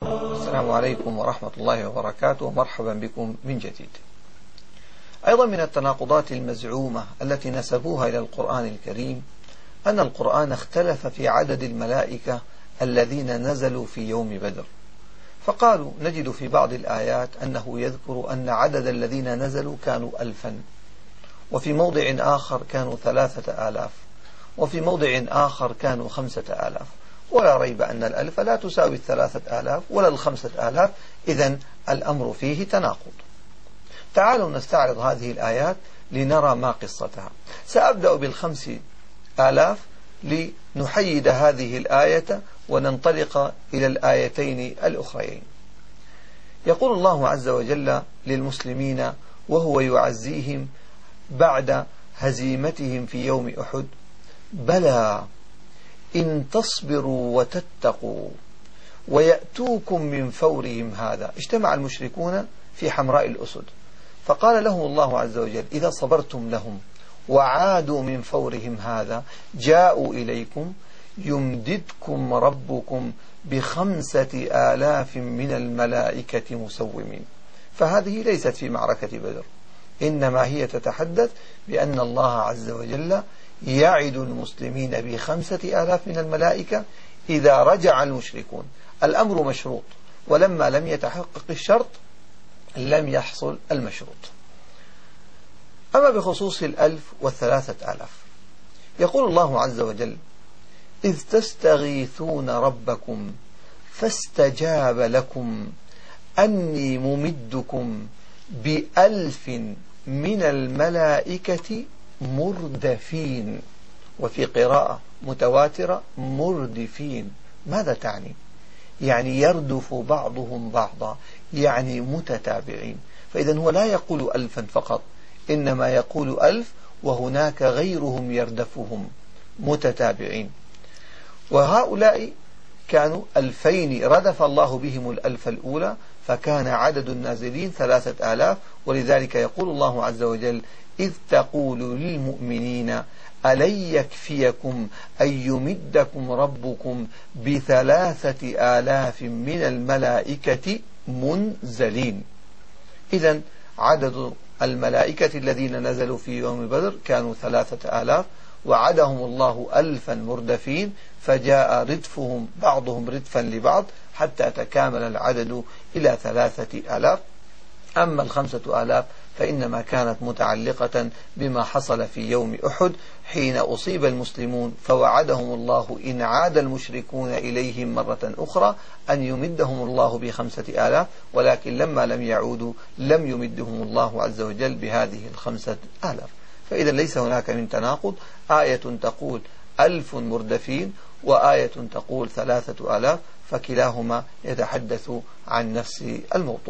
السلام عليكم ورحمة الله وبركاته، ومرحبا بكم من جديد. أيضا من التناقضات المزعومة التي نسبوها إلى القرآن الكريم أن القرآن اختلف في عدد الملائكة الذين نزلوا في يوم بدر، فقالوا نجد في بعض الآيات أنه يذكر أن عدد الذين نزلوا كانوا 1000، وفي موضع آخر كانوا 3000، وفي موضع آخر كانوا 5000، ولا ريب أن 1000 لا تساوي 3000 ولا 5000، إذن الأمر فيه تناقض. تعالوا نستعرض هذه الآيات لنرى ما قصتها. سأبدأ بال5000 لنحيد هذه الآية وننطلق إلى الآيتين الأخرين. يقول الله عز وجل للمسلمين وهو يعزيهم بعد هزيمتهم في يوم أحد: بلى إن تصبروا وتتقوا ويأتوكم من فورهم هذا. اجتمع المشركون في حمراء الأسد، فقال لهم الله عز وجل: إذا صبرتم لهم وعادوا من فورهم هذا جاءوا إليكم يمددكم ربكم ب5000 من الملائكة مسومين. فهذه ليست في معركة بدر، إنما هي تتحدث بأن الله عز وجل يعد المسلمين ب5000 من الملائكة إذا رجع المشركون. الأمر مشروط، ولما لم يتحقق الشرط لم يحصل المشروط. أما بخصوص 1000 و3000 يقول الله عز وجل: إذ تستغيثون ربكم فاستجاب لكم أني ممدكم ب1000 من الملائكة مردفين، وفي قراءة متواترة مردفين. ماذا تعني؟ يعني يردف بعضهم بعضا، يعني متتابعين. فإذا هو لا يقول 1000 فقط، إنما يقول 1000 وهناك غيرهم يردفهم متتابعين. وهؤلاء كانوا 2000 ردف الله بهم 1000 الأولى، فكان عدد النازلين 3000. ولذلك يقول الله عز وجل: إذ تقول للمؤمنين ألن يكفيكم أن يمدكم ربكم ب3000 من الملائكة منزلين. إذن عدد الملائكة الذين نزلوا في يوم بدر كانوا 3000، وعدهم الله 1000 مردفين، فجاء ردفهم بعضهم ردفا لبعض حتى تكامل العدد إلى 3000. أما 5000 فإنما كانت متعلقة بما حصل في يوم أحد حين أصيب المسلمون، فوعدهم الله إن عاد المشركون إليهم مرة أخرى أن يمدهم الله ب5000، ولكن لما لم يعودوا لم يمدهم الله عز وجل بهذه 5000. فإذا ليس هناك من تناقض، آية تقول 1000 مردفين وآية تقول 3000، فكلاهما يتحدث عن نفس الموضوع.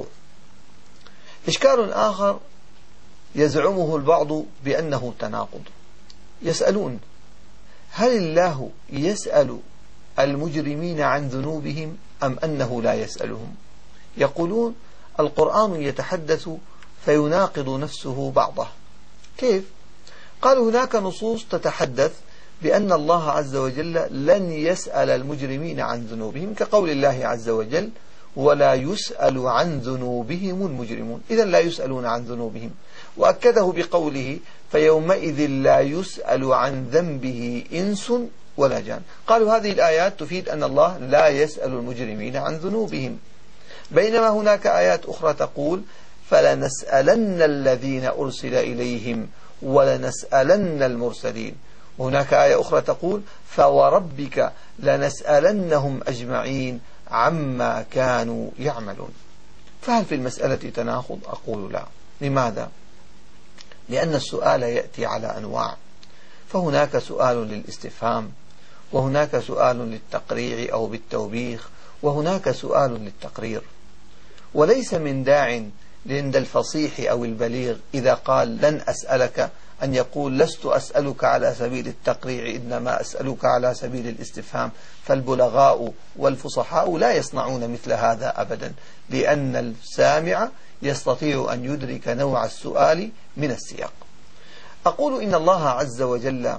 إشكال آخر يزعمه البعض بأنه تناقض. يسألون: هل الله يسأل المجرمين عن ذنوبهم أم أنه لا يسألهم؟ يقولون القرآن يتحدث فيناقض نفسه بعضه. كيف؟ قالوا هناك نصوص تتحدث بأن الله عز وجل لن يسأل المجرمين عن ذنوبهم، كقول الله عز وجل: ولا يسأل عن ذنوبهم المجرمون. إذا لا يسألون عن ذنوبهم. وأكده بقوله: فيومئذ لا يسأل عن ذنبه إنس ولا جان. قالوا هذه الآيات تفيد أن الله لا يسأل المجرمين عن ذنوبهم، بينما هناك آيات أخرى تقول: فلنسألن الذين أرسل إليهم ولنسألن المرسلين. وهناك آية أخرى تقول: فوربك لنسألنهم أجمعين عما كانوا يعملون. فهل في المسألة تناقض؟ أقول لا. لماذا؟ لأن السؤال يأتي على أنواع، فهناك سؤال للاستفهام، وهناك سؤال للتقريع أو بالتوبيخ، وهناك سؤال للتقرير. وليس من داع عند الفصيح أو البليغ إذا قال لن أسألك أن يقول لست أسألك على سبيل التقريع، إنما أسألك على سبيل الاستفهام. فالبلغاء والفصحاء لا يصنعون مثل هذا أبدا، لأن السامع يستطيع أن يدرك نوع السؤال من السياق. أقول إن الله عز وجل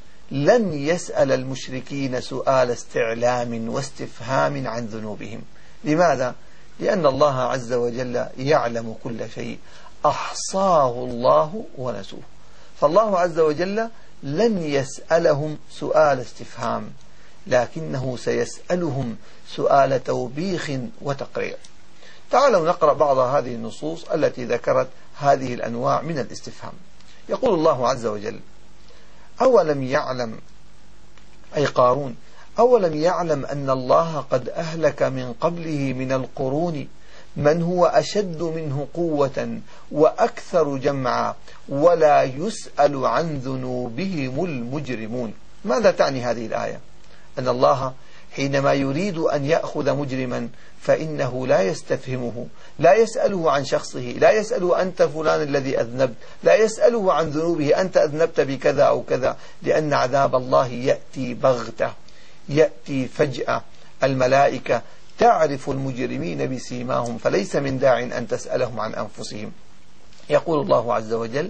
لن يسأل المشركين سؤال استعلام واستفهام عن ذنوبهم، لماذا؟ لأن الله عز وجل يعلم كل شيء، أحصاه الله ونسوه. فالله عز وجل لن يسألهم سؤال استفهام، لكنه سيسألهم سؤال توبيخ وتقرير. تعالوا نقرأ بعض هذه النصوص التي ذكرت هذه الأنواع من الاستفهام. يقول الله عز وجل: أولم يعلم، أي قارون، أولم يعلم أن الله قد أهلك من قبله من القرون من هو أشد منه قوة وأكثر جمعا ولا يسأل عن ذنوبهم المجرمون. ماذا تعني هذه الآية؟ أن الله حينما يريد أن يأخذ مجرما فإنه لا يستفهمه، لا يسأله عن شخصه، لا يسأله أنت فلان الذي أذنبت، لا يسأله عن ذنوبه أنت أذنبت بكذا أو كذا، لأن عذاب الله يأتي بغتة، يأتي فجأة. الملائكة تعرف المجرمين بسيماهم، فليس من داع أن تسألهم عن أنفسهم. يقول الله عز وجل: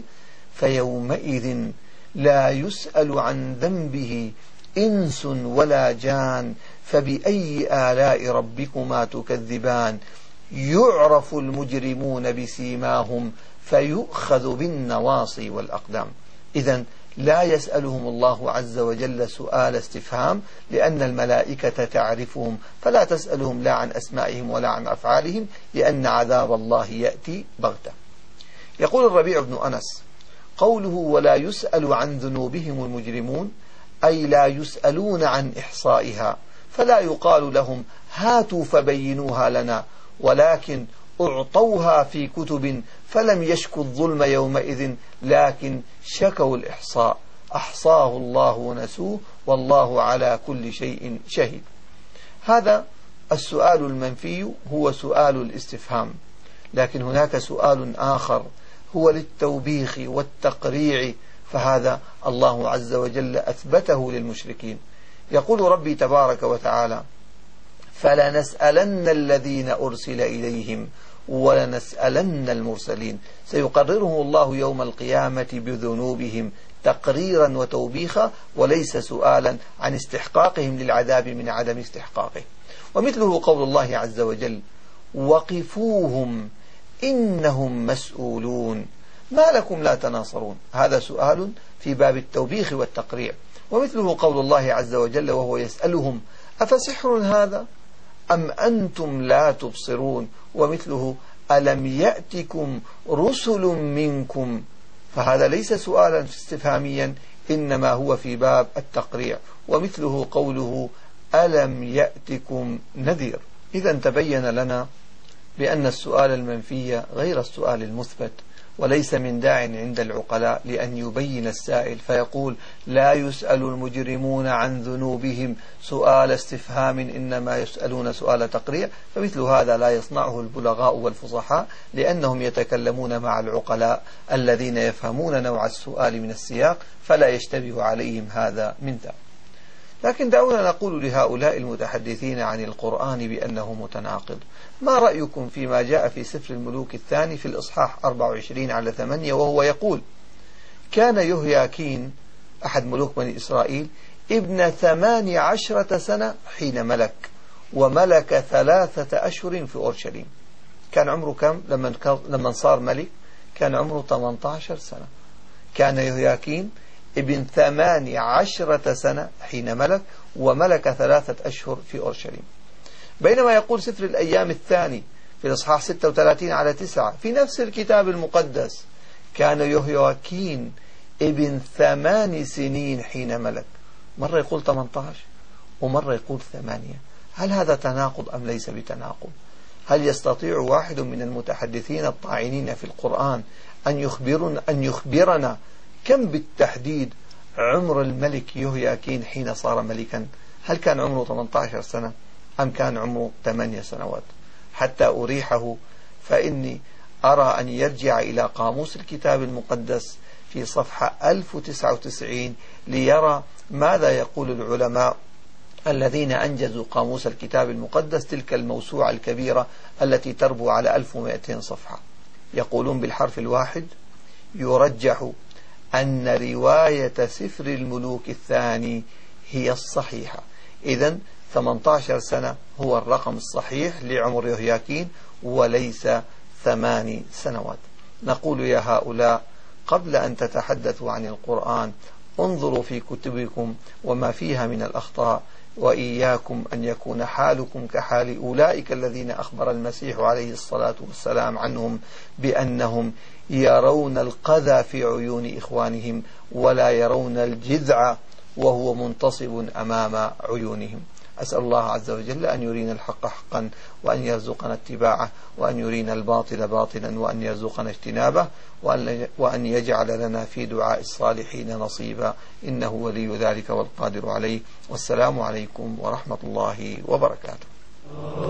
فيومئذ لا يسأل عن ذنبه إنس ولا جان فبأي آلاء ربكما تكذبان يعرف المجرمون بسيماهم فيؤخذ بالنواصي والأقدام. إذن لا يسألهم الله عز وجل سؤال استفهام، لأن الملائكة تعرفهم، فلا تسألهم لا عن أسمائهم ولا عن أفعالهم، لأن عذاب الله يأتي بغتة. يقول الربيع بن أنس: قوله ولا يسأل عن ذنوبهم المجرمون، أي لا يسألون عن إحصائها، فلا يقال لهم هاتوا فبينوها لنا، ولكن أعطوها في كتب فلم يشكوا الظلم يومئذ، لكن شكوا الإحصاء، أحصاه الله ونسوه والله على كل شيء شهيد. هذا السؤال المنفي هو سؤال الاستفهام، لكن هناك سؤال آخر هو للتوبيخ والتقريع، فهذا الله عز وجل أثبته للمشركين. يقول ربي تبارك وتعالى: فلنسألن الذين أرسل إليهم ولنسألن المرسلين، سيقرره الله يوم القيامة بذنوبهم تقريرا وتوبيخا، وليس سؤالا عن استحقاقهم للعذاب من عدم استحقاقه. ومثله قول الله عز وجل: وقفوهم إنهم مسؤولون ما لكم لا تناصرون. هذا سؤال في باب التوبيخ والتقريع. ومثله قول الله عز وجل وهو يسألهم: أفسحر هذا أم أنتم لا تبصرون. ومثله: ألم يأتكم رسل منكم. فهذا ليس سؤالا استفهاميا، إنما هو في باب التقريع. ومثله قوله: ألم يأتكم نذير. إذا تبين لنا بأن السؤال المنفي غير السؤال المثبت، وليس من داع عند العقلاء لأن يبين السائل فيقول: لا يسأل المجرمون عن ذنوبهم سؤال استفهام، إنما يسألون سؤال تقريع. فمثل هذا لا يصنعه البلغاء والفصحاء، لأنهم يتكلمون مع العقلاء الذين يفهمون نوع السؤال من السياق، فلا يشتبه عليهم هذا من ذا. لكن دعونا نقول لهؤلاء المتحدثين عن القرآن بأنه متناقض: ما رأيكم فيما جاء في سفر الملوك الثاني في الإصحاح 24/8، وهو يقول: كان يهوياكين أحد ملوك بني إسرائيل ابن 18 سنة حين ملك، وملك 3 أشهر في أورشليم. كان عمره كم لما صار ملك؟ كان عمره 18 سنة. كان يهوياكين ابن 18 سنة حين ملك، وملك 3 أشهر في أورشليم. بينما يقول سفر الأيام الثاني في الإصحاح 36/9 في نفس الكتاب المقدس: كان يهوياكين ابن 8 سنين حين ملك. مرة يقول 18 ومرة يقول 8. هل هذا تناقض أم ليس بتناقض؟ هل يستطيع واحد من المتحدثين الطاعنين في القرآن أن يخبرنا كم بالتحديد عمر الملك يهوياكين حين صار ملكا؟ هل كان عمره 18 سنة أم كان عمره 8 سنوات؟ حتى أريحه فإني أرى أن يرجع إلى قاموس الكتاب المقدس في صفحة 1099 ليرى ماذا يقول العلماء الذين أنجزوا قاموس الكتاب المقدس، تلك الموسوعة الكبيرة التي تربو على 1200 صفحة. يقولون بالحرف الواحد: يرجح أن رواية سفر الملوك الثاني هي الصحيحة. إذن 18 سنة هو الرقم الصحيح لعمر يهوياكين وليس 8 سنوات. نقول يا هؤلاء قبل أن تتحدثوا عن القرآن انظروا في كتبكم وما فيها من الأخطاء، وإياكم أن يكون حالكم كحال أولئك الذين أخبر المسيح عليه الصلاة والسلام عنهم بأنهم يرون القذى في عيون إخوانهم ولا يرون الجذع وهو منتصب أمام عيونهم. أسأل الله عز وجل أن يرينا الحق حقا وأن يرزقنا اتباعه، وأن يرينا الباطل باطلا وأن يرزقنا اجتنابه، وأن يجعل لنا في دعاء الصالحين نصيبا، إنه ولي ذلك والقادر عليه. والسلام عليكم ورحمة الله وبركاته.